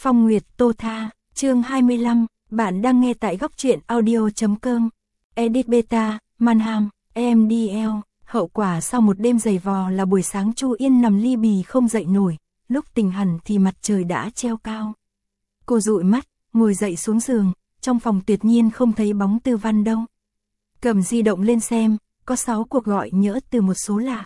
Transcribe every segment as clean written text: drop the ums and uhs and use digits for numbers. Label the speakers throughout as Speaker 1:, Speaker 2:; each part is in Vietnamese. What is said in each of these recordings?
Speaker 1: Phong Nguyệt Tô Tha, chương 25, bạn đang nghe tại góc truyện audio.com. Edit Beta, Manham, EMDL. Hậu quả sau một đêm dày vò là buổi sáng Chu Yên nằm li bì không dậy nổi, lúc tỉnh hẳn thì mặt trời đã treo cao. Cô dụi mắt, ngồi dậy xuống giường, trong phòng tuyệt nhiên không thấy bóng Tư Văn đâu. Cầm di động lên xem, có 6 cuộc gọi nhỡ từ một số lạ.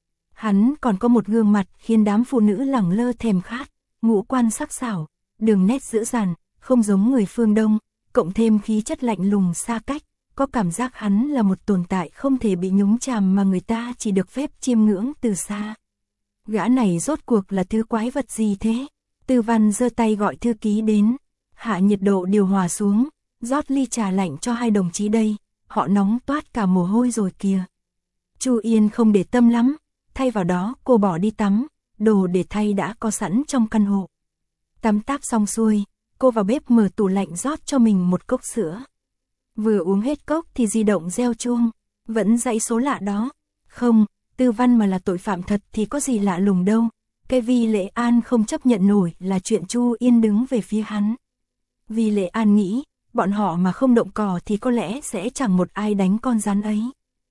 Speaker 1: Hắn còn có một gương mặt khiến đám phụ nữ lẳng lơ thèm khát, ngũ quan sắc sảo, đường nét dữ dằn, không giống người phương Đông, cộng thêm khí chất lạnh lùng xa cách, có cảm giác hắn là một tồn tại không thể bị nhúng chàm mà người ta chỉ được phép chiêm ngưỡng từ xa. Gã này rốt cuộc là thứ quái vật gì thế? Tư Văn giơ tay gọi thư ký đến, hạ nhiệt độ điều hòa xuống, rót ly trà lạnh cho hai đồng chí đây, họ nóng toát cả mồ hôi rồi kìa. Chu Yên không để tâm lắm, thay vào đó cô bỏ đi tắm, đồ để thay đã có sẵn trong căn hộ. Tắm táp xong xuôi, cô vào bếp mở tủ lạnh rót cho mình một cốc sữa. Vừa uống hết cốc thì di động reo chuông, vẫn dãy số lạ đó. Không, Tư Văn mà là tội phạm thật thì có gì lạ lùng đâu. Cái Vi Lệ An không chấp nhận nổi là chuyện Chu Yên đứng về phía hắn. Vi Lệ An nghĩ, bọn họ mà không động cò thì có lẽ sẽ chẳng một ai đánh con rắn ấy.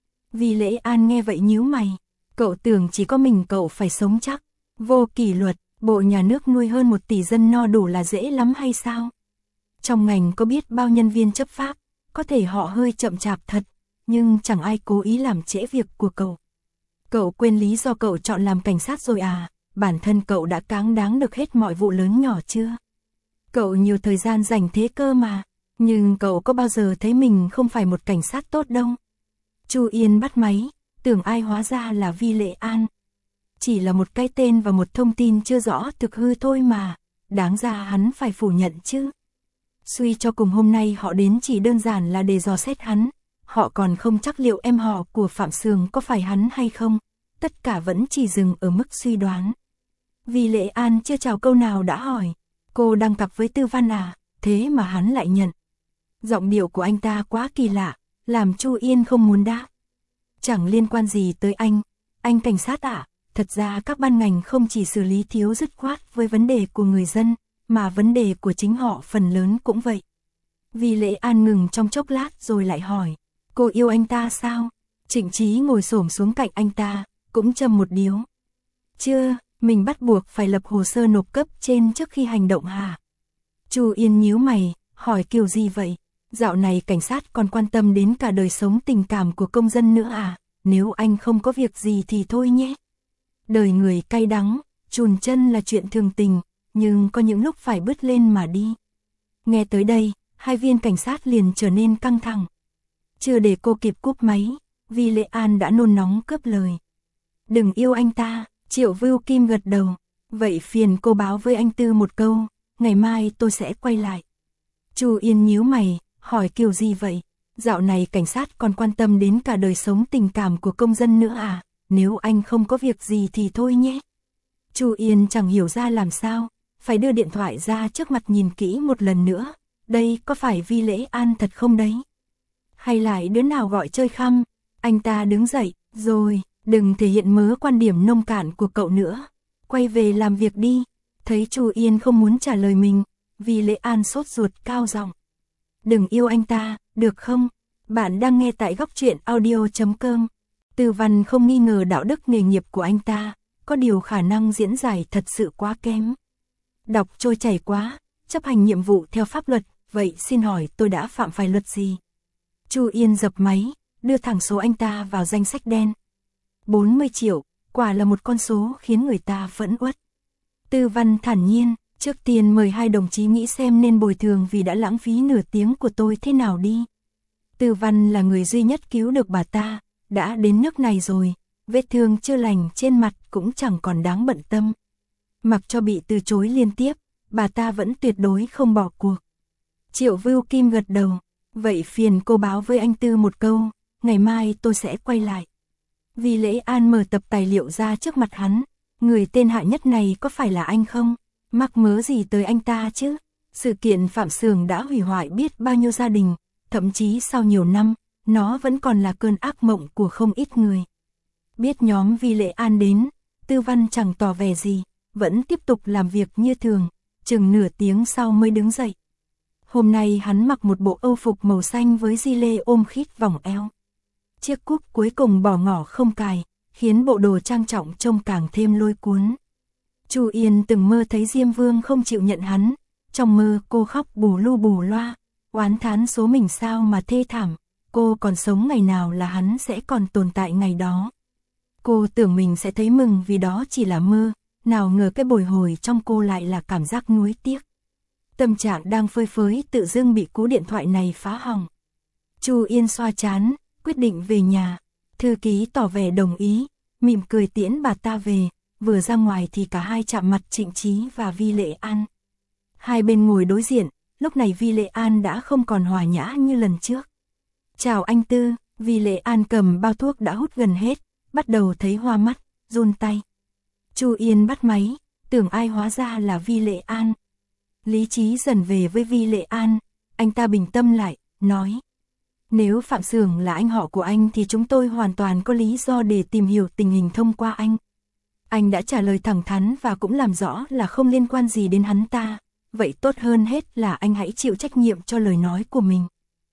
Speaker 1: Vi Lệ An nghe vậy nhíu mày, cậu tưởng chỉ có mình cậu phải sống chắc, vô kỷ luật, bộ nhà nước nuôi hơn 1 tỷ dân no đủ là dễ lắm hay sao? Trong ngành có biết bao nhân viên chấp pháp, có thể họ hơi chậm chạp thật, nhưng chẳng ai cố ý làm trễ việc của cậu. Cậu quên lý do cậu chọn làm cảnh sát rồi à? Bản thân cậu đã cáng đáng được hết mọi vụ lớn nhỏ chưa? Cậu nhiều thời gian dành thế cơ mà, nhưng cậu có bao giờ thấy mình không phải một cảnh sát tốt đâu? Chu Yên bắt máy, tưởng ai hóa ra là Vi Lệ An. Chỉ là một cái tên và một thông tin chưa rõ thực hư thôi mà, đáng ra hắn phải phủ nhận chứ. Suy cho cùng hôm nay họ đến chỉ đơn giản là để dò xét hắn, họ còn không chắc liệu em họ của Phạm Sường có phải hắn hay không, tất cả vẫn chỉ dừng ở mức suy đoán. Vi Lệ An chưa chào câu nào đã hỏi, cô đăng cặp với Tư Văn à, thế mà hắn lại nhận. Giọng điệu của anh ta quá kỳ lạ, làm Chu Yên không muốn đáp. Chẳng liên quan gì tới anh cảnh sát ạ. Thật ra các ban ngành không chỉ xử lý thiếu dứt khoát với vấn đề của người dân, mà vấn đề của chính họ phần lớn cũng vậy. Vi Lệ An ngừng trong chốc lát rồi lại hỏi, cô yêu anh ta sao? Trịnh Chí ngồi xổm xuống cạnh anh ta, cũng châm một điếu. Chưa, mình bắt buộc phải lập hồ sơ nộp cấp trên trước khi hành động hả? Chu Yên nhíu mày, hỏi kiểu gì vậy? Dạo này cảnh sát còn quan tâm đến cả đời sống tình cảm của công dân nữa à? Nếu anh không có việc gì thì thôi nhé. Đời người cay đắng, chùn chân là chuyện thường tình, nhưng có những lúc phải bứt lên mà đi. Nghe tới đây, hai viên cảnh sát liền trở nên căng thẳng. Chưa để cô kịp cúp máy, Vi Lệ An đã nôn nóng cướp lời. Đừng yêu anh ta, Triệu Vưu Kim gật đầu. Vậy phiền cô báo với anh Tư một câu, ngày mai tôi sẽ quay lại. Chu Yên nhíu mày, hỏi kiểu gì vậy? Dạo này cảnh sát còn quan tâm đến cả đời sống tình cảm của công dân nữa à? Nếu anh không có việc gì thì thôi nhé. Chu Yên chẳng hiểu ra làm sao, phải đưa điện thoại ra trước mặt nhìn kỹ một lần nữa. Đây có phải Vi Lễ An thật không đấy? Hay lại đứa nào gọi chơi khăm? Anh ta đứng dậy, rồi, đừng thể hiện mớ quan điểm nông cạn của cậu nữa. Quay về làm việc đi. Thấy Chu Yên không muốn trả lời mình, Vi Lễ An sốt ruột cao giọng. Đừng yêu anh ta, được không? Bạn đang nghe tại góc truyện audio.com. Tư Văn không nghi ngờ đạo đức nghề nghiệp của anh ta, có điều khả năng diễn giải thật sự quá kém. Đọc trôi chảy quá, chấp hành nhiệm vụ theo pháp luật, vậy xin hỏi tôi đã phạm phải luật gì? Chu Yên dập máy, đưa thẳng số anh ta vào danh sách đen. 40 triệu, quả là một con số khiến người ta phẫn uất. Tư Văn thản nhiên, trước tiên mời hai đồng chí nghĩ xem nên bồi thường vì đã lãng phí nửa tiếng của tôi thế nào đi. Tư Văn là người duy nhất cứu được bà ta. Đã đến nước này rồi, vết thương chưa lành trên mặt cũng chẳng còn đáng bận tâm. Mặc cho bị từ chối liên tiếp, bà ta vẫn tuyệt đối không bỏ cuộc. Triệu Vưu Kim gật đầu, vậy phiền cô báo với anh Tư một câu, ngày mai tôi sẽ quay lại. Vi Lễ An mở tập tài liệu ra trước mặt hắn, người tên Hạ Nhất này có phải là anh không? Mắc mớ gì tới anh ta chứ? Sự kiện Phạm Sường đã hủy hoại biết bao nhiêu gia đình, thậm chí sau nhiều năm, nó vẫn còn là cơn ác mộng của không ít người. Biết nhóm Vi Lễ An đến, Tư Văn chẳng tỏ vẻ gì, vẫn tiếp tục làm việc như thường, chừng nửa tiếng sau mới đứng dậy. Hôm nay hắn mặc một bộ âu phục màu xanh với gi lê ôm khít vòng eo. Chiếc cúp cuối cùng bỏ ngỏ không cài, khiến bộ đồ trang trọng trông càng thêm lôi cuốn. Chu Yên từng mơ thấy Diêm Vương không chịu nhận hắn, trong mơ cô khóc bù lu bù loa, oán thán số mình sao mà thê thảm, cô còn sống ngày nào là hắn sẽ còn tồn tại ngày đó. Cô tưởng mình sẽ thấy mừng vì đó chỉ là mơ, nào ngờ cái bồi hồi trong cô lại là cảm giác nuối tiếc. Tâm trạng đang phơi phới tự dưng bị cú điện thoại này phá hỏng. Chu Yên xoa trán, quyết định về nhà. Thư ký tỏ vẻ đồng ý, mỉm cười tiễn bà ta về, vừa ra ngoài thì cả hai chạm mặt Trịnh Chí và Vi Lệ An. Hai bên ngồi đối diện, lúc này Vi Lệ An đã không còn hòa nhã như lần trước. Chào anh Tư, Vi Lệ An cầm bao thuốc đã hút gần hết, bắt đầu thấy hoa mắt, run tay. Chu Yên bắt máy, tưởng ai hóa ra là Vi Lệ An. Lý trí dần về với Vi Lệ An, anh ta bình tâm lại, nói. Nếu Phạm Sưởng là anh họ của anh thì chúng tôi hoàn toàn có lý do để tìm hiểu tình hình thông qua anh. Anh đã trả lời thẳng thắn và cũng làm rõ là không liên quan gì đến hắn ta, vậy tốt hơn hết là anh hãy chịu trách nhiệm cho lời nói của mình.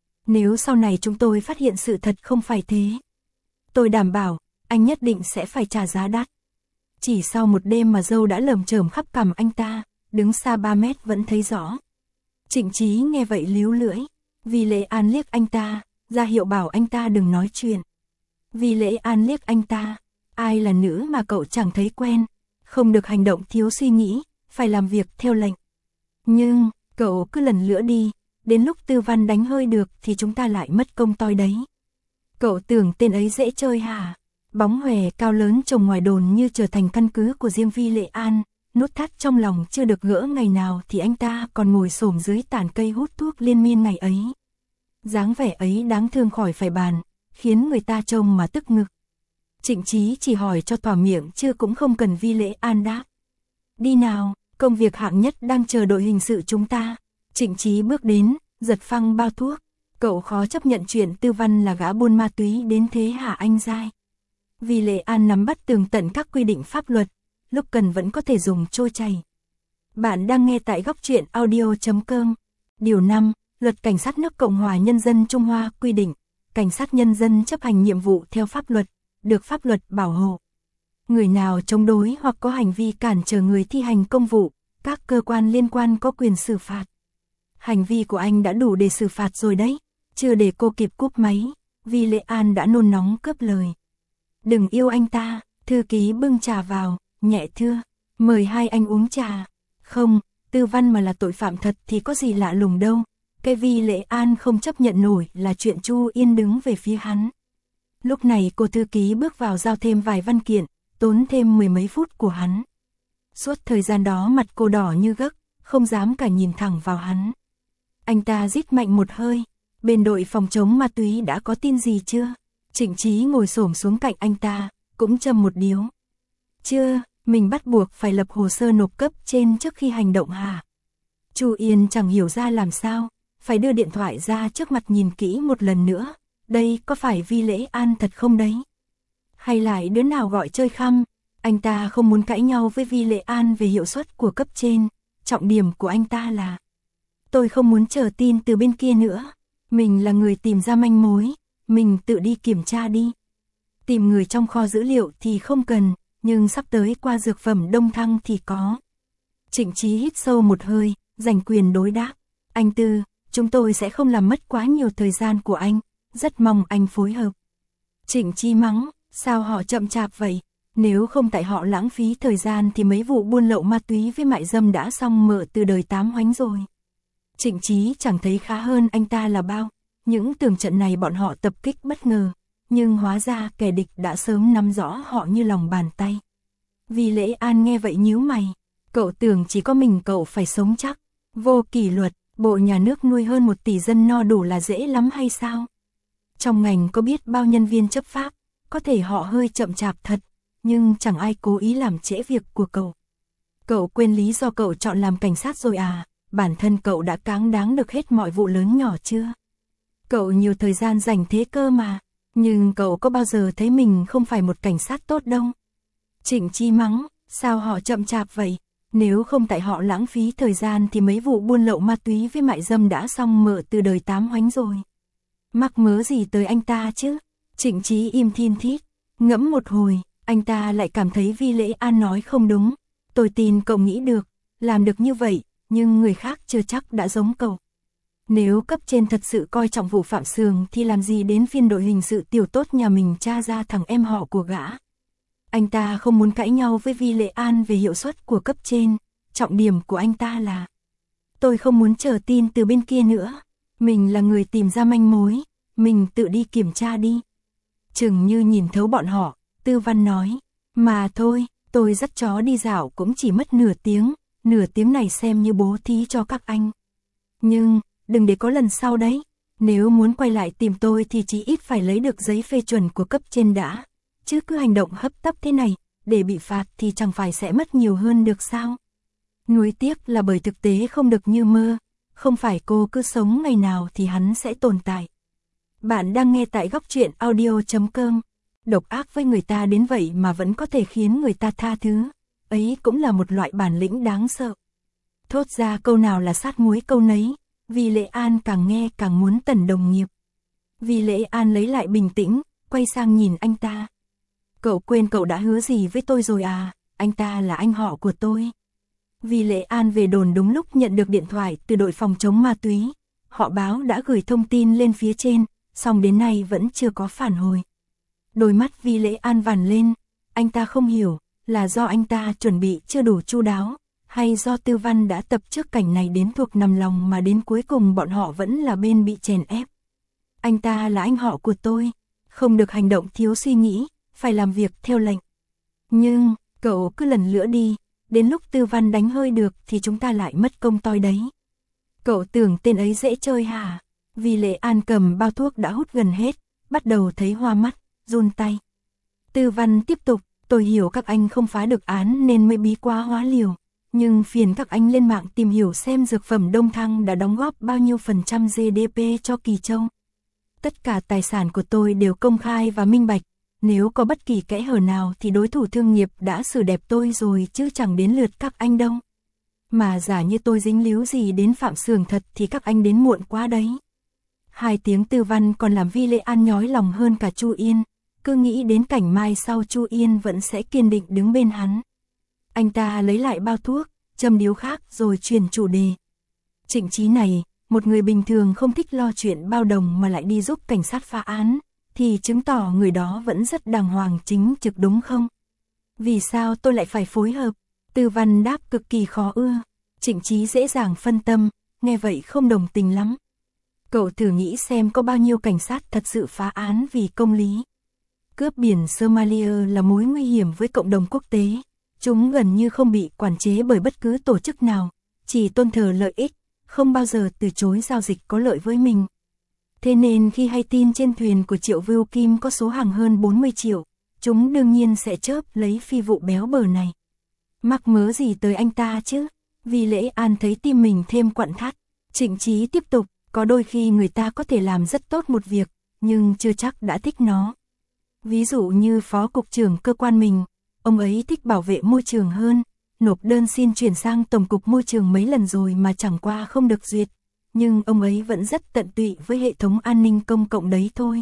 Speaker 1: Nếu sau này chúng tôi phát hiện sự thật không phải thế, tôi đảm bảo, anh nhất định sẽ phải trả giá đắt. Chỉ sau một đêm mà râu đã lởm chởm khắp cằm anh ta, đứng xa 3 mét vẫn thấy rõ. Trịnh Chí nghe vậy líu lưỡi, Vi Lệ An liếc anh ta, ra hiệu bảo anh ta đừng nói chuyện. Vi Lệ An liếc anh ta, ai là nữ mà cậu chẳng thấy quen, không được hành động thiếu suy nghĩ, phải làm việc theo lệnh. Nhưng, cậu cứ lần lữa đi, đến lúc Tư Văn đánh hơi được thì chúng ta lại mất công toi đấy. Cậu tưởng tên ấy dễ chơi hả? Bóng hòe cao lớn trồng ngoài đồn như trở thành căn cứ của riêng Vi Lệ An, nút thắt trong lòng chưa được gỡ ngày nào thì anh ta còn ngồi xổm dưới tàn cây hút thuốc liên miên ngày ấy. Dáng vẻ ấy đáng thương khỏi phải bàn, khiến người ta trông mà tức ngực. Trịnh Chí chỉ hỏi cho thỏa miệng chứ cũng không cần Vi Lệ An đáp. Đi nào, công việc hạng nhất đang chờ đội hình sự chúng ta. Trịnh Chí bước đến, giật phăng bao thuốc. Cậu khó chấp nhận chuyện Tư Văn là gã buôn ma túy đến thế hả anh giai? Vi Lệ An nắm bắt tường tận các quy định pháp luật, lúc cần vẫn có thể dùng trôi chảy. Bạn đang nghe tại góc truyện audio.com. Điều 5, Luật Cảnh sát nước Cộng hòa Nhân dân Trung Hoa quy định, cảnh sát nhân dân chấp hành nhiệm vụ theo pháp luật, được pháp luật bảo hộ. Người nào chống đối hoặc có hành vi cản trở người thi hành công vụ, các cơ quan liên quan có quyền xử phạt. Hành vi của anh đã đủ để xử phạt rồi đấy. Chưa để cô kịp cúp máy, Vi Lệ An đã nôn nóng cướp lời. Đừng yêu anh ta, thư ký bưng trà vào, nhẹ thưa, mời hai anh uống trà. Không, Tư Văn mà là tội phạm thật thì có gì lạ lùng đâu. Cái Vi Lệ An không chấp nhận nổi là chuyện Chu Yên đứng về phía hắn. Lúc này cô thư ký bước vào giao thêm vài văn kiện, tốn thêm 10 mấy phút của hắn. Suốt thời gian đó mặt cô đỏ như gấc, không dám cả nhìn thẳng vào hắn. Anh ta rít mạnh một hơi, bên đội phòng chống ma túy đã có tin gì chưa? Trịnh Chí ngồi xổm xuống cạnh anh ta, cũng châm một điếu. Chưa, mình bắt buộc phải lập hồ sơ nộp cấp trên trước khi hành động hả? Chu Yên chẳng hiểu ra làm sao, phải đưa điện thoại ra trước mặt nhìn kỹ một lần nữa. Đây có phải Vi Lễ An thật không đấy? Hay lại đứa nào gọi chơi khăm? Anh ta không muốn cãi nhau với Vi Lệ An về hiệu suất của cấp trên. Trọng điểm của anh ta là: tôi không muốn chờ tin từ bên kia nữa. Mình là người tìm ra manh mối, mình tự đi kiểm tra đi. Tìm người trong kho dữ liệu thì không cần, nhưng sắp tới qua dược phẩm Đông Thăng thì có. Trịnh Chí hít sâu một hơi, giành quyền đối đáp. Anh Tư, chúng tôi sẽ không làm mất quá nhiều thời gian của anh, rất mong anh phối hợp. Trịnh Chí mắng, sao họ chậm chạp vậy? Nếu không tại họ lãng phí thời gian thì mấy vụ buôn lậu ma túy với mại dâm đã xong mở từ đời Tám Hoánh rồi. Trịnh Chí chẳng thấy khá hơn anh ta là bao. Những tưởng trận này bọn họ tập kích bất ngờ, nhưng hóa ra kẻ địch đã sớm nắm rõ họ như lòng bàn tay. Vi Lễ An nghe vậy nhíu mày, cậu tưởng chỉ có mình cậu phải sống chắc, vô kỷ luật, bộ nhà nước nuôi hơn 1 tỷ dân no đủ là dễ lắm hay sao? Trong ngành có biết bao nhân viên chấp pháp, có thể họ hơi chậm chạp thật, nhưng chẳng ai cố ý làm trễ việc của cậu. Cậu quên lý do cậu chọn làm cảnh sát rồi à? Bản thân cậu đã cáng đáng được hết mọi vụ lớn nhỏ chưa? Cậu nhiều thời gian dành thế cơ mà, nhưng cậu có bao giờ thấy mình không phải một cảnh sát tốt đâu? Trịnh Chí mắng, sao họ chậm chạp vậy? Nếu không tại họ lãng phí thời gian thì mấy vụ buôn lậu ma túy với mại dâm đã xong mở từ đời Tám Hoánh rồi. Mắc mớ gì tới anh ta chứ? Trịnh Chí im thin thít, ngẫm một hồi, anh ta lại cảm thấy Vi Lễ An nói không đúng. Tôi tin cậu nghĩ được, làm được như vậy, nhưng người khác chưa chắc đã giống cậu. Nếu cấp trên thật sự coi trọng vụ Phạm Sường thì làm gì đến phiên đội hình sự tiểu tốt nhà mình tra ra thằng em họ của gã. Anh ta không muốn cãi nhau với Vi Lễ An về hiệu suất của cấp trên, trọng điểm của anh ta là tôi không muốn chờ tin từ bên kia nữa, mình là người tìm ra manh mối, mình tự đi kiểm tra đi. Chừng như nhìn thấu bọn họ, Tư Văn nói, mà thôi, tôi dắt chó đi dạo cũng chỉ mất nửa tiếng này xem như bố thí cho các anh. Nhưng, đừng để có lần sau đấy, nếu muốn quay lại tìm tôi thì chí ít phải lấy được giấy phê chuẩn của cấp trên đã, chứ cứ hành động hấp tấp thế này, để bị phạt thì chẳng phải sẽ mất nhiều hơn được sao. Nuối tiếc là bởi thực tế không được như mơ, không phải cô cứ sống ngày nào thì hắn sẽ tồn tại. Bạn đang nghe tại góc truyện audio.com. Độc ác với người ta đến vậy mà vẫn có thể khiến người ta tha thứ, ấy cũng là một loại bản lĩnh đáng sợ. Thốt ra câu nào là sát muối câu nấy, Vi Lễ An càng nghe càng muốn tẩn đồng nghiệp. Vi Lễ An lấy lại bình tĩnh, quay sang nhìn anh ta. Cậu quên cậu đã hứa gì với tôi rồi à, anh ta là anh họ của tôi. Vi Lễ An về đồn đúng lúc nhận được điện thoại từ đội phòng chống ma túy. Họ báo đã gửi thông tin lên phía trên, song đến nay vẫn chưa có phản hồi. Đôi mắt Vi Lễ An vằn lên, anh ta không hiểu, là do anh ta chuẩn bị chưa đủ chu đáo, hay do Tư Văn đã tập trước cảnh này đến thuộc nằm lòng mà đến cuối cùng bọn họ vẫn là bên bị chèn ép. Anh ta là anh họ của tôi, không được hành động thiếu suy nghĩ, phải làm việc theo lệnh. Nhưng, cậu cứ lần lữa đi, đến lúc Tư Văn đánh hơi được thì chúng ta lại mất công toi đấy. Cậu tưởng tên ấy dễ chơi hả? Vi Lễ An cầm bao thuốc đã hút gần hết, bắt đầu thấy hoa mắt, run tay. Tư Văn tiếp tục, tôi hiểu các anh không phá được án nên mới bí quá hóa liều, nhưng phiền các anh lên mạng tìm hiểu xem dược phẩm Đông Thăng đã đóng góp bao nhiêu % GDP cho Kỳ Châu. Tất cả tài sản của tôi đều công khai và minh bạch, nếu có bất kỳ kẽ hở nào thì đối thủ thương nghiệp đã xử đẹp tôi rồi chứ chẳng đến lượt các anh đâu. Mà giả như tôi dính líu gì đến Phạm Sường thật thì các anh đến muộn quá đấy. Hai tiếng Tư Văn còn làm Vi Lễ An nhói lòng hơn cả Chu Yên, cứ nghĩ đến cảnh mai sau Chu Yên vẫn sẽ kiên định đứng bên hắn. Anh ta lấy lại bao thuốc, châm điếu khác rồi chuyển chủ đề. Trịnh Chí này, một người bình thường không thích lo chuyện bao đồng mà lại đi giúp cảnh sát phá án, thì chứng tỏ người đó vẫn rất đàng hoàng chính trực đúng không? Vì sao tôi lại phải phối hợp? Tư Văn đáp cực kỳ khó ưa. Trịnh Chí dễ dàng phân tâm, nghe vậy không đồng tình lắm. Cậu thử nghĩ xem có bao nhiêu cảnh sát thật sự phá án vì công lý. Cướp biển Somalia là mối nguy hiểm với cộng đồng quốc tế. Chúng gần như không bị quản chế bởi bất cứ tổ chức nào, chỉ tôn thờ lợi ích, không bao giờ từ chối giao dịch có lợi với mình. Thế nên khi hay tin trên thuyền của Triệu Vưu Kim có số hàng hơn 40 triệu, chúng đương nhiên sẽ chớp lấy phi vụ béo bở này. Mắc mớ gì tới anh ta chứ? Vi Lễ An thấy tim mình thêm quặn thắt. Trịnh Chí tiếp tục, có đôi khi người ta có thể làm rất tốt một việc, nhưng chưa chắc đã thích nó. Ví dụ như phó cục trưởng cơ quan mình, ông ấy thích bảo vệ môi trường hơn, nộp đơn xin chuyển sang Tổng cục Môi trường mấy lần rồi mà chẳng qua không được duyệt, nhưng ông ấy vẫn rất tận tụy với hệ thống an ninh công cộng đấy thôi.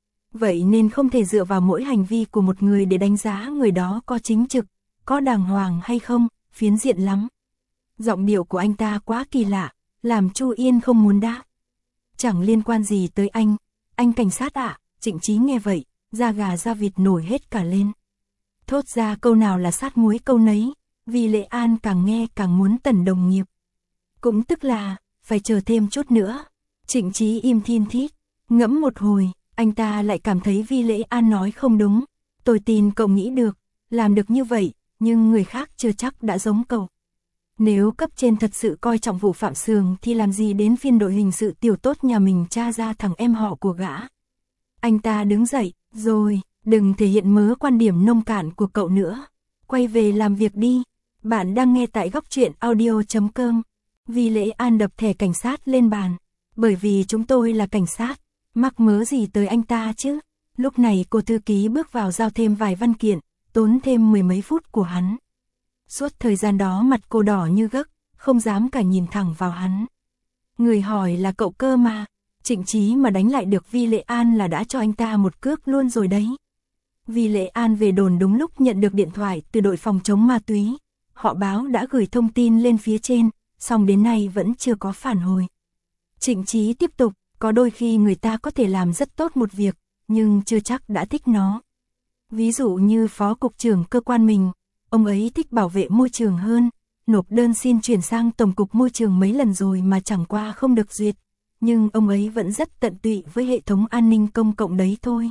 Speaker 1: Vậy nên không thể dựa vào mỗi hành vi của một người để đánh giá người đó có chính trực, có đàng hoàng hay không, phiến diện lắm. Giọng điệu của anh ta quá kỳ lạ, làm Chu Yên không muốn đáp. Chẳng liên quan gì tới anh cảnh sát ạ. Trịnh Chí nghe vậy, da gà da vịt nổi hết cả lên. Thốt ra câu nào là sát muối câu nấy, Vi Lễ An càng nghe càng muốn tẩn đồng nghiệp. Cũng tức là, phải chờ thêm chút nữa. Trịnh Chí im thin thít, ngẫm một hồi, anh ta lại cảm thấy Vi Lễ An nói không đúng. Tôi tin cậu nghĩ được, làm được như vậy, nhưng người khác chưa chắc đã giống cậu. Nếu cấp trên thật sự coi trọng vụ Phạm Sường thì làm gì đến phiên đội hình sự tiểu tốt nhà mình tra ra thằng em họ của gã. Anh ta đứng dậy, rồi, đừng thể hiện mớ quan điểm nông cạn của cậu nữa. Quay về làm việc đi. Bạn đang nghe tại góc truyện audio.com. Vi Lễ An đập thẻ cảnh sát lên bàn. Bởi vì chúng tôi là cảnh sát, mắc mớ gì tới anh ta chứ. Lúc này cô thư ký bước vào giao thêm vài văn kiện, tốn thêm mười mấy phút của hắn. Suốt thời gian đó mặt cô đỏ như gấc, không dám cả nhìn thẳng vào hắn. Người hỏi là cậu cơ mà, Trịnh Chí mà đánh lại được Vi Lệ An là đã cho anh ta một cước luôn rồi đấy. Vi Lệ An về đồn đúng lúc nhận được điện thoại từ đội phòng chống ma túy. Họ báo đã gửi thông tin lên phía trên, song đến nay vẫn chưa có phản hồi. Trịnh Chí tiếp tục, có đôi khi người ta có thể làm rất tốt một việc, nhưng chưa chắc đã thích nó. Ví dụ như phó cục trưởng cơ quan mình, ông ấy thích bảo vệ môi trường hơn, nộp đơn xin chuyển sang Tổng cục Môi trường mấy lần rồi mà chẳng qua không được duyệt, nhưng ông ấy vẫn rất tận tụy với hệ thống an ninh công cộng đấy thôi.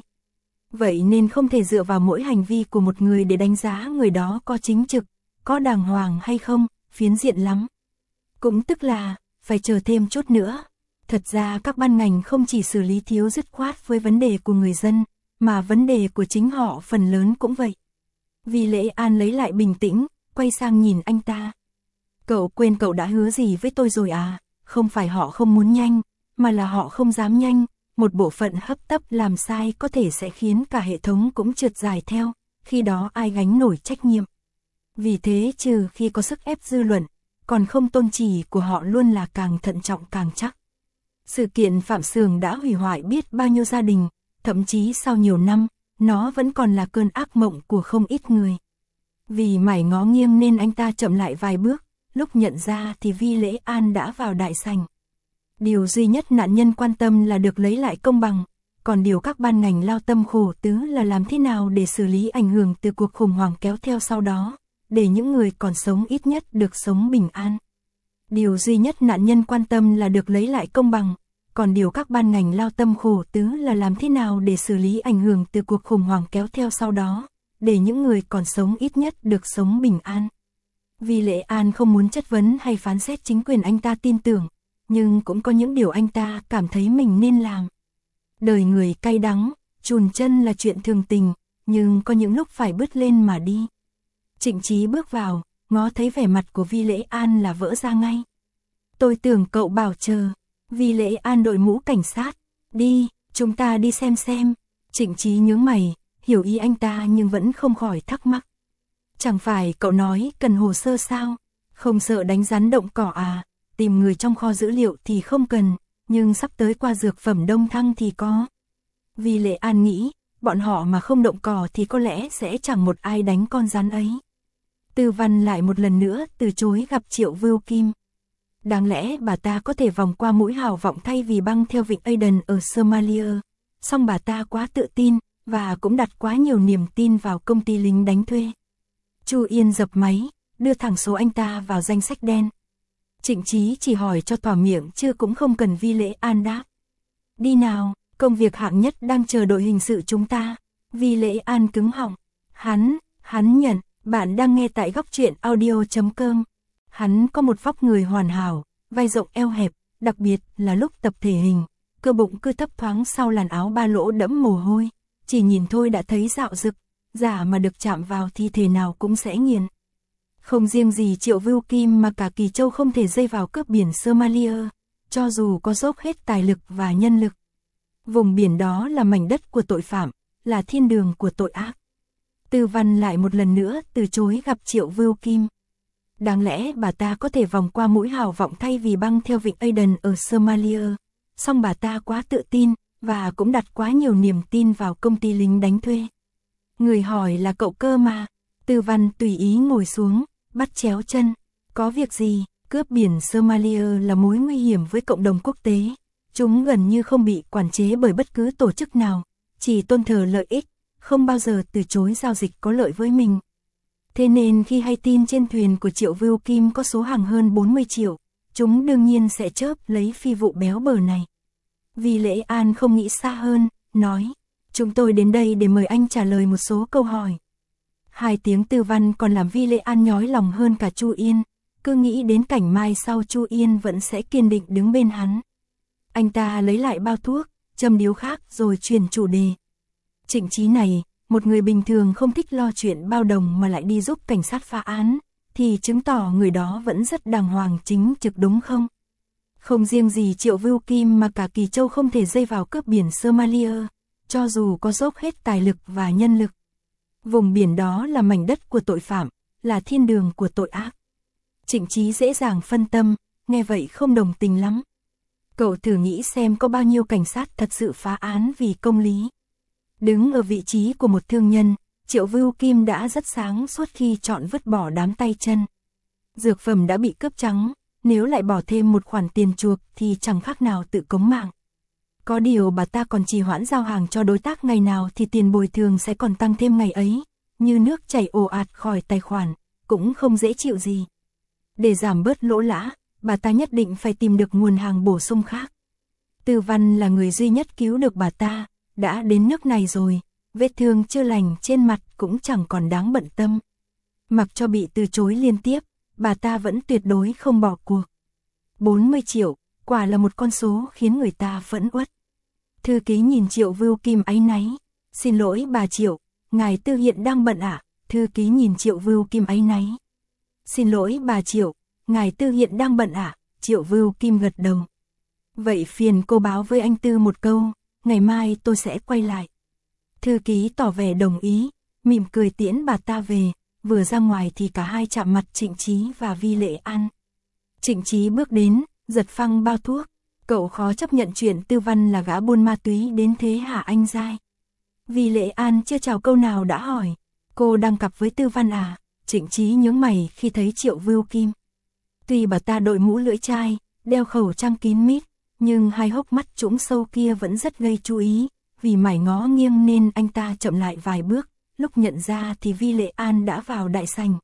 Speaker 1: Vậy nên không thể dựa vào mỗi hành vi của một người để đánh giá người đó có chính trực, có đàng hoàng hay không, phiến diện lắm. Cũng tức là, phải chờ thêm chút nữa. Thật ra các ban ngành không chỉ xử lý thiếu dứt khoát với vấn đề của người dân, mà vấn đề của chính họ phần lớn cũng vậy. Vi Lễ An lấy lại bình tĩnh, quay sang nhìn anh ta. Cậu quên cậu đã hứa gì với tôi rồi à? Không phải họ không muốn nhanh, mà là họ không dám nhanh. Một bộ phận hấp tấp làm sai có thể sẽ khiến cả hệ thống cũng trượt dài theo, khi đó ai gánh nổi trách nhiệm. Vì thế trừ khi có sức ép dư luận, còn không tôn chỉ của họ luôn là càng thận trọng càng chắc. Sự kiện Phạm Sường đã hủy hoại biết bao nhiêu gia đình, thậm chí sau nhiều năm, nó vẫn còn là cơn ác mộng của không ít người. Vì mải ngó nghiêng nên anh ta chậm lại vài bước, lúc nhận ra thì Vi Lễ An đã vào đại sảnh. Điều duy nhất nạn nhân quan tâm là được lấy lại công bằng, còn điều các ban ngành lao tâm khổ tứ là làm thế nào để xử lý ảnh hưởng từ cuộc khủng hoảng kéo theo sau đó, để những người còn sống ít nhất được sống bình an. Điều duy nhất nạn nhân quan tâm là được lấy lại công bằng, còn điều các ban ngành lao tâm khổ tứ là làm thế nào để xử lý ảnh hưởng từ cuộc khủng hoảng kéo theo sau đó, để những người còn sống ít nhất được sống bình an. Vi Lễ An không muốn chất vấn hay phán xét chính quyền anh ta tin tưởng, nhưng cũng có những điều anh ta cảm thấy mình nên làm. Đời người cay đắng, chùn chân là chuyện thường tình, nhưng có những lúc phải bứt lên mà đi. Trịnh Chí bước vào, ngó thấy vẻ mặt của Vi Lễ An là vỡ ra ngay. Tôi tưởng cậu bảo chờ. Vi Lễ An đội mũ cảnh sát. Đi, chúng ta đi xem. Trịnh Chí nhướng mày, hiểu ý anh ta nhưng vẫn không khỏi thắc mắc. Chẳng phải cậu nói cần hồ sơ sao? Không sợ đánh rắn động cỏ à? Tìm người trong kho dữ liệu thì không cần, nhưng sắp tới qua dược phẩm Đông Thăng thì có. Vi Lễ An nghĩ, bọn họ mà không động cỏ thì có lẽ sẽ chẳng một ai đánh con rắn ấy. Tư Văn lại một lần nữa từ chối gặp Triệu Vưu Kim. Đáng lẽ bà ta có thể vòng qua mũi Hào Vọng thay vì băng theo vịnh Aden ở Somalia, song bà ta quá tự tin, và cũng đặt quá nhiều niềm tin vào công ty lính đánh thuê. Chu Yên dập máy, đưa thẳng số anh ta vào danh sách đen. Trịnh Chí chỉ hỏi cho thỏa miệng chứ cũng không cần Vi Lễ An đáp. Đi nào, công việc hạng nhất đang chờ đội hình sự chúng ta. Vi Lễ An cứng họng. Hắn nhận, bạn đang nghe tại góc truyện audio.com. Hắn có một vóc người hoàn hảo, vai rộng eo hẹp, đặc biệt là lúc tập thể hình, cơ bụng cứ thấp thoáng sau làn áo ba lỗ đẫm mồ hôi, chỉ nhìn thôi đã thấy dạo rực, giả mà được chạm vào thì thể nào cũng sẽ nghiền. Không riêng gì Triệu Vưu Kim mà cả Kỳ Châu không thể dây vào cướp biển Somalia, cho dù có dốc hết tài lực và nhân lực. Vùng biển đó là mảnh đất của tội phạm, là thiên đường của tội ác. Tư Văn lại một lần nữa từ chối gặp Triệu Vưu Kim. Đáng lẽ bà ta có thể vòng qua mũi Hào Vọng thay vì băng theo vịnh Aden ở Somalia, song bà ta quá tự tin, và cũng đặt quá nhiều niềm tin vào công ty lính đánh thuê. Người hỏi là cậu cơ mà. Tư Văn tùy ý ngồi xuống, bắt chéo chân. Có việc gì? Cướp biển Somalia là mối nguy hiểm với cộng đồng quốc tế. Chúng gần như không bị quản chế bởi bất cứ tổ chức nào, chỉ tôn thờ lợi ích, không bao giờ từ chối giao dịch có lợi với mình. Thế nên khi hay tin trên thuyền của Triệu Vưu Kim có số hàng hơn 40 triệu, chúng đương nhiên sẽ chớp lấy phi vụ béo bở này. Vi Lễ An không nghĩ xa hơn, nói, chúng tôi đến đây để mời anh trả lời một số câu hỏi. 2 tiếng Tư Văn còn làm Vi Lễ An nhói lòng hơn cả Chu Yên, cứ nghĩ đến cảnh mai sau Chu Yên vẫn sẽ kiên định đứng bên hắn. Anh ta lấy lại bao thuốc, châm điếu khác rồi chuyển chủ đề. Trịnh Chí này, một người bình thường không thích lo chuyện bao đồng mà lại đi giúp cảnh sát phá án, thì chứng tỏ người đó vẫn rất đàng hoàng chính trực đúng không? Không riêng gì Triệu Vưu Kim mà cả Kỳ Châu không thể dây vào cướp biển Somalia, cho dù có dốc hết tài lực và nhân lực. Vùng biển đó là mảnh đất của tội phạm, là thiên đường của tội ác. Trịnh Chí dễ dàng phân tâm, nghe vậy không đồng tình lắm. Cậu thử nghĩ xem có bao nhiêu cảnh sát thật sự phá án vì công lý. Đứng ở vị trí của một thương nhân, Triệu Vưu Kim đã rất sáng suốt khi chọn vứt bỏ đám tay chân. Dược phẩm đã bị cướp trắng, nếu lại bỏ thêm một khoản tiền chuộc thì chẳng khác nào tự cống mạng. Có điều bà ta còn trì hoãn giao hàng cho đối tác ngày nào thì tiền bồi thường sẽ còn tăng thêm ngày ấy, như nước chảy ồ ạt khỏi tài khoản, cũng không dễ chịu gì. Để giảm bớt lỗ lã, bà ta nhất định phải tìm được nguồn hàng bổ sung khác. Tư Văn là người duy nhất cứu được bà ta, đã đến nước này rồi, vết thương chưa lành trên mặt cũng chẳng còn đáng bận tâm. Mặc cho bị từ chối liên tiếp, bà ta vẫn tuyệt đối không bỏ cuộc. 40 triệu, quả là một con số khiến người ta phẫn uất. Thư ký nhìn Triệu Vưu Kim áy náy. Xin lỗi bà Triệu, ngài Tư hiện đang bận ạ. Thư ký nhìn Triệu Vưu Kim áy náy. Xin lỗi bà Triệu, ngài Tư hiện đang bận ạ. Triệu Vưu Kim gật đầu. Vậy phiền cô báo với anh Tư một câu, ngày mai tôi sẽ quay lại. Thư ký tỏ vẻ đồng ý, mỉm cười tiễn bà ta về, vừa ra ngoài thì cả hai chạm mặt Trịnh Chí và Vi Lệ An. Trịnh Chí bước đến, giật phăng bao thuốc, cậu khó chấp nhận chuyện Tư Văn là gã buôn ma túy đến thế hả anh giai? Vi Lệ An chưa chào câu nào đã hỏi, cô đang cặp với Tư Văn à? Trịnh Chí nhướng mày khi thấy Triệu Vưu Kim. Tuy bà ta đội mũ lưỡi chai, đeo khẩu trang kín mít, nhưng hai hốc mắt trũng sâu kia vẫn rất gây chú ý, vì mải ngó nghiêng nên anh ta chậm lại vài bước, lúc nhận ra thì Vi Lệ An đã vào đại sảnh.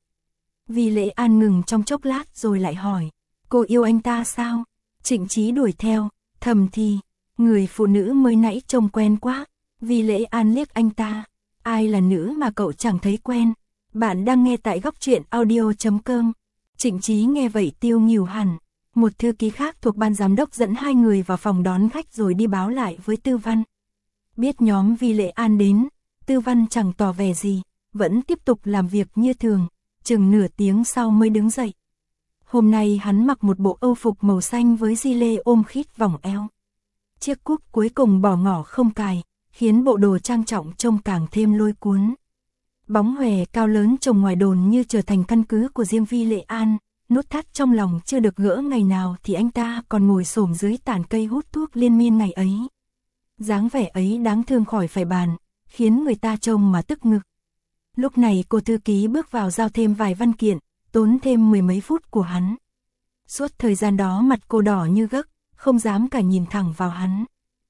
Speaker 1: Vi Lệ An ngừng trong chốc lát rồi lại hỏi, cô yêu anh ta sao? Trịnh Chí đuổi theo, thầm thì, người phụ nữ mới nãy trông quen quá. Vi Lệ An liếc anh ta, ai là nữ mà cậu chẳng thấy quen? Bạn đang nghe tại góc truyện audio.com. Trịnh Chí nghe vậy tiêu nghỉu hẳn. Một thư ký khác thuộc ban giám đốc dẫn hai người vào phòng đón khách rồi đi báo lại với Tư Văn. Biết nhóm Vi Lệ An đến, Tư Văn chẳng tỏ vẻ gì, vẫn tiếp tục làm việc như thường, chừng nửa tiếng sau mới đứng dậy. Hôm nay hắn mặc một bộ âu phục màu xanh với gi lê ôm khít vòng eo. Chiếc cúp cuối cùng bỏ ngỏ không cài, khiến bộ đồ trang trọng trông càng thêm lôi cuốn. Bóng hòe cao lớn trồng ngoài đồn như trở thành căn cứ của riêng Vi Lệ An, nút thắt trong lòng chưa được gỡ ngày nào thì anh ta còn ngồi xổm dưới tàn cây hút thuốc liên miên ngày ấy. Dáng vẻ ấy đáng thương khỏi phải bàn, khiến người ta trông mà tức ngực. Lúc này cô thư ký bước vào giao thêm vài văn kiện, tốn thêm mười mấy phút của hắn. Suốt thời gian đó mặt cô đỏ như gấc, không dám cả nhìn thẳng vào hắn.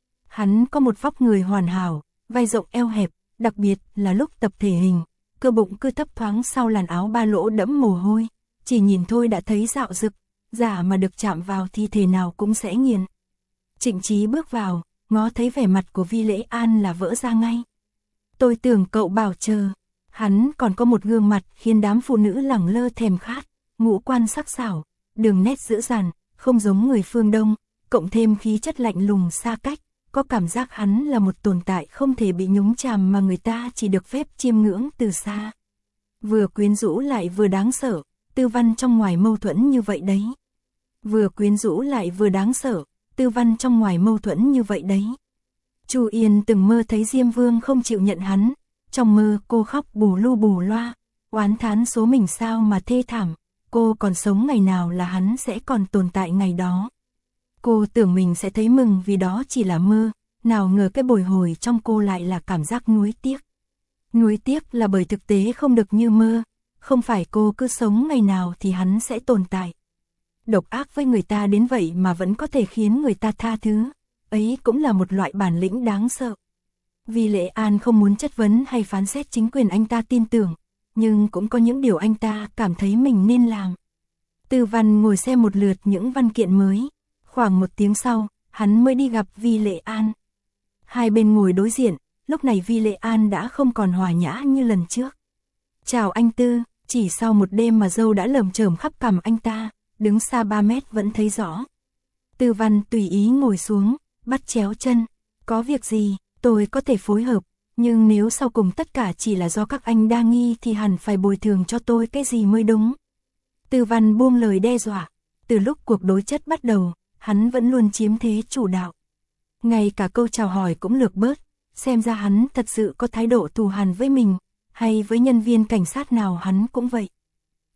Speaker 1: Hắn có một vóc người hoàn hảo, vai rộng eo hẹp, đặc biệt là lúc tập thể hình, cơ bụng cứ thấp thoáng sau làn áo ba lỗ đẫm mồ hôi, chỉ nhìn thôi đã thấy dạo rực, giả mà được chạm vào thì thể nào cũng sẽ nghiền. Trịnh Chí bước vào, ngó thấy vẻ mặt của Vi Lễ An là vỡ ra ngay. Tôi tưởng cậu bảo chờ. Hắn còn có một gương mặt khiến đám phụ nữ lẳng lơ thèm khát, ngũ quan sắc sảo, đường nét dữ dằn, không giống người phương Đông, cộng thêm khí chất lạnh lùng xa cách, có cảm giác hắn là một tồn tại không thể bị nhúng chàm mà người ta chỉ được phép chiêm ngưỡng từ xa. Vừa quyến rũ lại vừa đáng sợ, Tư Văn trong ngoài mâu thuẫn như vậy đấy. Vừa quyến rũ lại vừa đáng sợ, Tư Văn trong ngoài mâu thuẫn như vậy đấy. Chu Yên từng mơ thấy Diêm Vương không chịu nhận hắn, trong mơ cô khóc bù lu bù loa, oán thán số mình sao mà thê thảm, cô còn sống ngày nào là hắn sẽ còn tồn tại ngày đó. Cô tưởng mình sẽ thấy mừng vì đó chỉ là mơ, nào ngờ cái bồi hồi trong cô lại là cảm giác nuối tiếc. Nuối tiếc là bởi thực tế không được như mơ, không phải cô cứ sống ngày nào thì hắn sẽ tồn tại. Độc ác với người ta đến vậy mà vẫn có thể khiến người ta tha thứ, ấy cũng là một loại bản lĩnh đáng sợ. Vi Lễ An không muốn chất vấn hay phán xét chính quyền anh ta tin tưởng, nhưng cũng có những điều anh ta cảm thấy mình nên làm. Tư Văn ngồi xem một lượt những văn kiện mới, khoảng 1 tiếng sau, hắn mới đi gặp Vi Lễ An. Hai bên ngồi đối diện, lúc này Vi Lễ An đã không còn hòa nhã như lần trước. Chào anh Tư, chỉ sau một đêm mà râu đã lởm chởm khắp cằm anh ta, đứng xa 3 mét vẫn thấy rõ. Tư Văn tùy ý ngồi xuống, bắt chéo chân, có việc gì? Tôi có thể phối hợp, nhưng nếu sau cùng tất cả chỉ là do các anh đa nghi thì hẳn phải bồi thường cho tôi cái gì mới đúng. Tư Văn buông lời đe dọa, từ lúc cuộc đối chất bắt đầu, hắn vẫn luôn chiếm thế chủ đạo. Ngay cả câu chào hỏi cũng lược bớt, xem ra hắn thật sự có thái độ thù hằn với mình, hay với nhân viên cảnh sát nào hắn cũng vậy.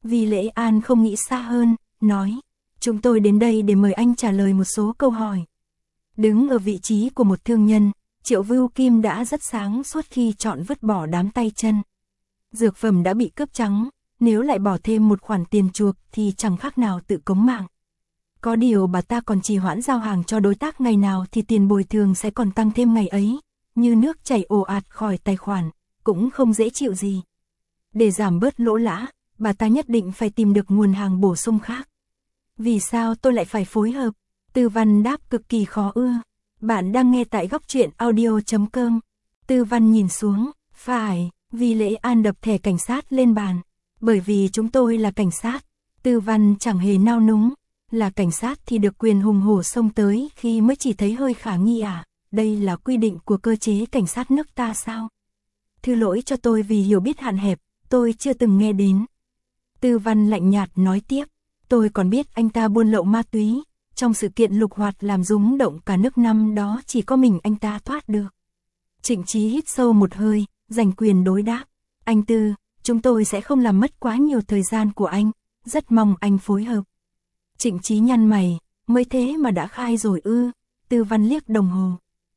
Speaker 1: Vì Lễ An không nghĩ xa hơn, nói, chúng tôi đến đây để mời anh trả lời một số câu hỏi. Đứng ở vị trí của một thương nhân, Triệu Vưu Kim đã rất sáng suốt khi chọn vứt bỏ đám tay chân. Dược phẩm đã bị cướp trắng, nếu lại bỏ thêm một khoản tiền chuộc thì chẳng khác nào tự cống mạng. Có điều bà ta còn trì hoãn giao hàng cho đối tác ngày nào thì tiền bồi thường sẽ còn tăng thêm ngày ấy, như nước chảy ồ ạt khỏi tài khoản, cũng không dễ chịu gì. Để giảm bớt lỗ lã, bà ta nhất định phải tìm được nguồn hàng bổ sung khác. Vì sao tôi lại phải phối hợp? Tư Văn đáp cực kỳ khó ưa. Bạn đang nghe tại góc truyện audio.com. Tư Văn nhìn xuống, phải, Vì Lễ An đập thẻ cảnh sát lên bàn. Bởi vì chúng tôi là cảnh sát. Tư Văn chẳng hề nao núng. Là cảnh sát thì được quyền hùng hổ xông tới khi mới chỉ thấy hơi khả nghi à? Đây là quy định của cơ chế cảnh sát nước ta sao? Thứ lỗi cho tôi vì hiểu biết hạn hẹp, tôi chưa từng nghe đến. Tư Văn lạnh nhạt nói tiếp, tôi còn biết anh ta buôn lậu ma túy, trong sự kiện lục hoạt làm rúng động cả nước năm đó chỉ có mình anh ta thoát được. Trịnh Chí hít sâu một hơi, giành quyền đối đáp, anh Tư, chúng tôi sẽ không làm mất quá nhiều thời gian của anh, rất mong anh phối hợp. Trịnh Chí nhăn mày, mới thế mà đã khai rồi ư? Tư Văn liếc đồng hồ.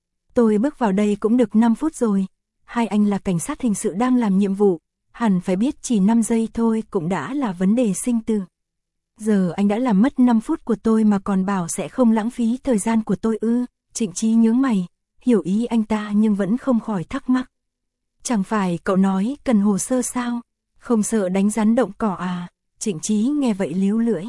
Speaker 1: Tôi bước vào đây cũng được 5 phút rồi, hai anh là cảnh sát hình sự đang làm nhiệm vụ, hẳn phải biết chỉ 5 giây thôi cũng đã là vấn đề sinh tử. Giờ anh đã làm mất 5 phút của tôi mà còn bảo sẽ không lãng phí thời gian của tôi ư? Trịnh Chí nhướng mày, hiểu ý anh ta nhưng vẫn không khỏi thắc mắc. Chẳng phải cậu nói cần hồ sơ sao? Không sợ đánh rắn động cỏ à? Trịnh Chí nghe vậy líu lưỡi.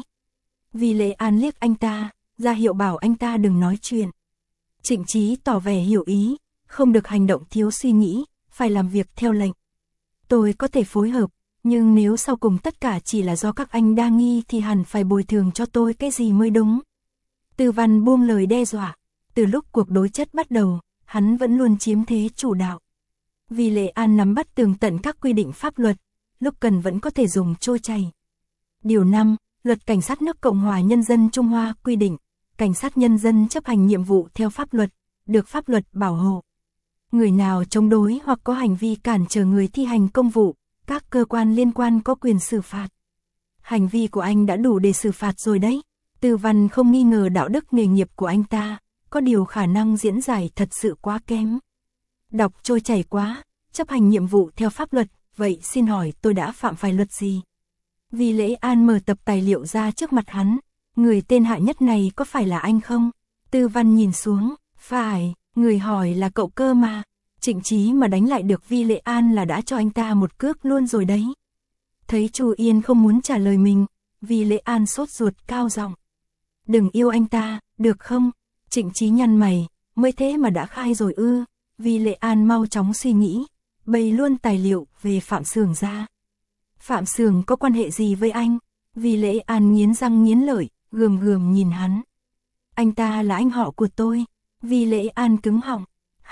Speaker 1: Vì Lễ An liếc anh ta, ra hiệu bảo anh ta đừng nói chuyện. Trịnh Chí tỏ vẻ hiểu ý, không được hành động thiếu suy nghĩ, phải làm việc theo lệnh. Tôi có thể phối hợp, nhưng nếu sau cùng tất cả chỉ là do các anh đa nghi thì hẳn phải bồi thường cho tôi cái gì mới đúng. Tư Văn buông lời đe dọa, từ lúc cuộc đối chất bắt đầu, hắn vẫn luôn chiếm thế chủ đạo. Vì Lễ An nắm bắt tường tận các quy định pháp luật, lúc cần vẫn có thể dùng trôi chảy. Điều 5, Luật Cảnh sát nước Cộng hòa Nhân dân Trung Hoa quy định, cảnh sát nhân dân chấp hành nhiệm vụ theo pháp luật, được pháp luật bảo hộ. Người nào chống đối hoặc có hành vi cản trở người thi hành công vụ, các cơ quan liên quan có quyền xử phạt. Hành vi của anh đã đủ để xử phạt rồi đấy. Tư Văn không nghi ngờ đạo đức nghề nghiệp của anh ta, có điều khả năng diễn giải thật sự quá kém. Đọc trôi chảy quá, chấp hành nhiệm vụ theo pháp luật, vậy xin hỏi tôi đã phạm phải luật gì? Vì Lễ An mở tập tài liệu ra trước mặt hắn, người tên Hạ Nhất này có phải là anh không? Tư Văn nhìn xuống, phải, người hỏi là cậu cơ mà. Trịnh Chí mà đánh lại được Vi Lễ An là đã cho anh ta một cước luôn rồi đấy. Thấy Chu Yên không muốn trả lời mình, Vi Lễ An sốt ruột cao giọng. Đừng yêu anh ta, được không? Trịnh Chí nhăn mày, mới thế mà đã khai rồi ư? Vi Lễ An mau chóng suy nghĩ, bày luôn tài liệu về Phạm Sường ra. Phạm Sường có quan hệ gì với anh? Vi Lễ An nghiến răng nghiến lợi, gườm gườm nhìn hắn. Anh ta là anh họ của tôi. Vi Lễ An cứng họng.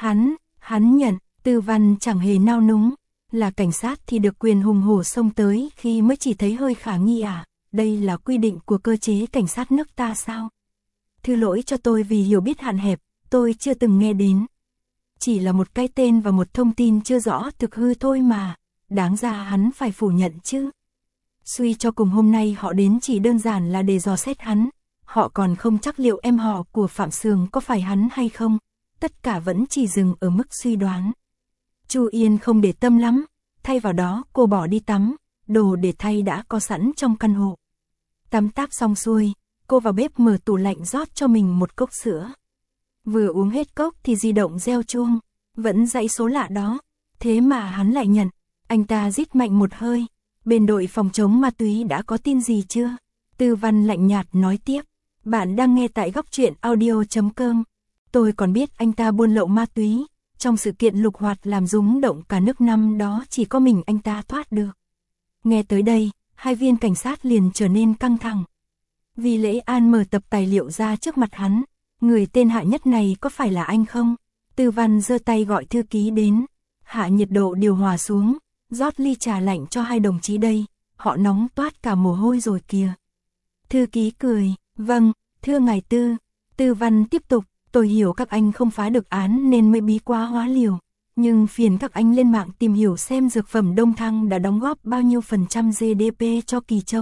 Speaker 1: Hắn nhận. Tư Văn chẳng hề nao núng. Là cảnh sát thì được quyền hùng hổ xông tới khi mới chỉ thấy hơi khả nghi à? Đây là quy định của cơ chế cảnh sát nước ta sao? Thứ lỗi cho tôi vì hiểu biết hạn hẹp, tôi chưa từng nghe đến. Chỉ là một cái tên và một thông tin chưa rõ thực hư thôi mà. Đáng ra hắn phải phủ nhận chứ. Suy cho cùng hôm nay họ đến chỉ đơn giản là để dò xét hắn. Họ còn không chắc liệu em họ của Phạm Sường có phải hắn hay không. Tất cả vẫn chỉ dừng ở mức suy đoán. Chu Yên không để tâm lắm. Thay vào đó cô bỏ đi tắm. Đồ để thay đã có sẵn trong căn hộ. Tắm táp xong xuôi, cô vào bếp mở tủ lạnh rót cho mình một cốc sữa. Vừa uống hết cốc thì di động reo chuông. Vẫn dãy số lạ đó. Thế mà hắn lại nhận. Anh ta rít mạnh một hơi. Bên đội phòng chống ma túy đã có tin gì chưa? Tư Văn lạnh nhạt nói tiếp. Bạn đang nghe tại góc truyện audio.com. Tôi còn biết anh ta buôn lậu ma túy. Trong sự kiện lục hoạt làm rúng động cả nước năm đó chỉ có mình anh ta thoát được. Nghe tới đây, hai viên cảnh sát liền trở nên căng thẳng. Vi Lễ An mở tập tài liệu ra trước mặt hắn. Người tên Hạ Nhất này có phải là anh không? Tư Văn giơ tay gọi thư ký đến. Hạ nhiệt độ điều hòa xuống. Rót ly trà lạnh cho hai đồng chí đây. Họ nóng toát cả mồ hôi rồi kìa. Thư ký cười. Vâng, thưa ngài Tư. Tư Văn tiếp tục. Tôi hiểu các anh không phá được án nên mới bí quá hóa liều. Nhưng phiền các anh lên mạng tìm hiểu xem dược phẩm Đông Thăng đã đóng góp bao nhiêu % GDP cho Kỳ Châu.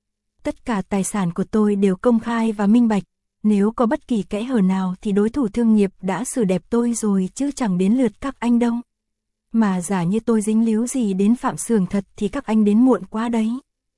Speaker 1: Tất cả tài sản của tôi đều công khai và minh bạch. Nếu có bất kỳ kẽ hở nào thì đối thủ thương nghiệp đã xử đẹp tôi rồi chứ chẳng đến lượt các anh đâu. Mà giả như tôi dính líu gì đến Phạm Sường thật thì các anh đến muộn quá đấy.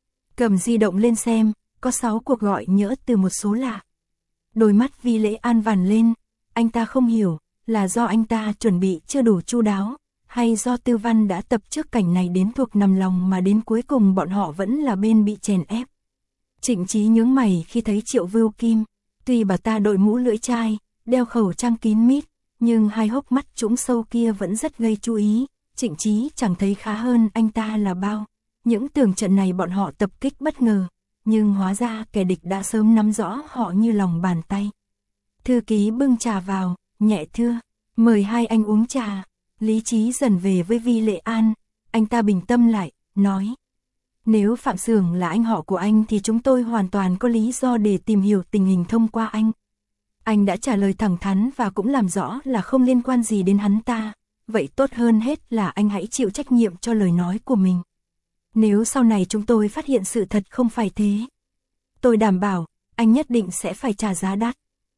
Speaker 1: Cầm di động lên xem, có 6 cuộc gọi nhỡ từ một số lạ. Đôi mắt Vi Lễ An vằn lên, anh ta không hiểu, là do anh ta chuẩn bị chưa đủ chu đáo, hay do Tư Văn đã tập trước cảnh này đến thuộc nằm lòng mà đến cuối cùng bọn họ vẫn là bên bị chèn ép. Trịnh Chí nhướng mày khi thấy Triệu Vưu Kim, tuy bà ta đội mũ lưỡi chai, đeo khẩu trang kín mít, nhưng hai hốc mắt trũng sâu kia vẫn rất gây chú ý. Trịnh Chí chẳng thấy khá hơn anh ta là bao. Những tưởng trận này bọn họ tập kích bất ngờ, nhưng hóa ra kẻ địch đã sớm nắm rõ họ như lòng bàn tay. Thư ký bưng trà vào, nhẹ thưa, mời hai anh uống trà. Lý trí dần về với Vi Lễ An, anh ta bình tâm lại, nói. Nếu Phạm Sường là anh họ của anh thì chúng tôi hoàn toàn có lý do để tìm hiểu tình hình thông qua anh. Anh đã trả lời thẳng thắn và cũng làm rõ là không liên quan gì đến hắn ta. Vậy tốt hơn hết là anh hãy chịu trách nhiệm cho lời nói của mình. Nếu sau này chúng tôi phát hiện sự thật không phải thế, tôi đảm bảo, anh nhất định sẽ phải trả giá đắt.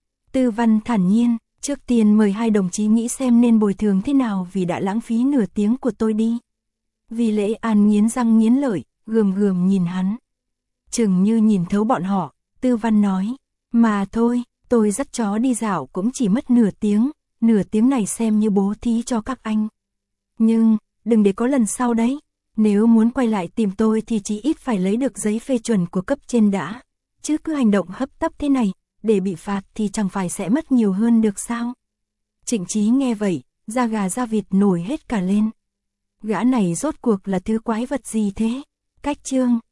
Speaker 1: Tư Văn thản nhiên, trước tiên mời hai đồng chí nghĩ xem nên bồi thường thế nào vì đã lãng phí nửa tiếng của tôi đi. Vi Lễ An nghiến răng nghiến lợi, gườm gườm nhìn hắn. Chừng như nhìn thấu bọn họ, Tư Văn nói, mà thôi, tôi dắt chó đi dạo cũng chỉ mất nửa tiếng này xem như bố thí cho các anh. Nhưng, đừng để có lần sau đấy, nếu muốn quay lại tìm tôi thì chỉ ít phải lấy được giấy phê chuẩn của cấp trên đã, chứ cứ hành động hấp tấp thế này, để bị phạt thì chẳng phải sẽ mất nhiều hơn được sao. Trịnh Chí nghe vậy, da gà da vịt nổi hết cả lên. Gã này rốt cuộc là thứ quái vật gì thế? Cách chương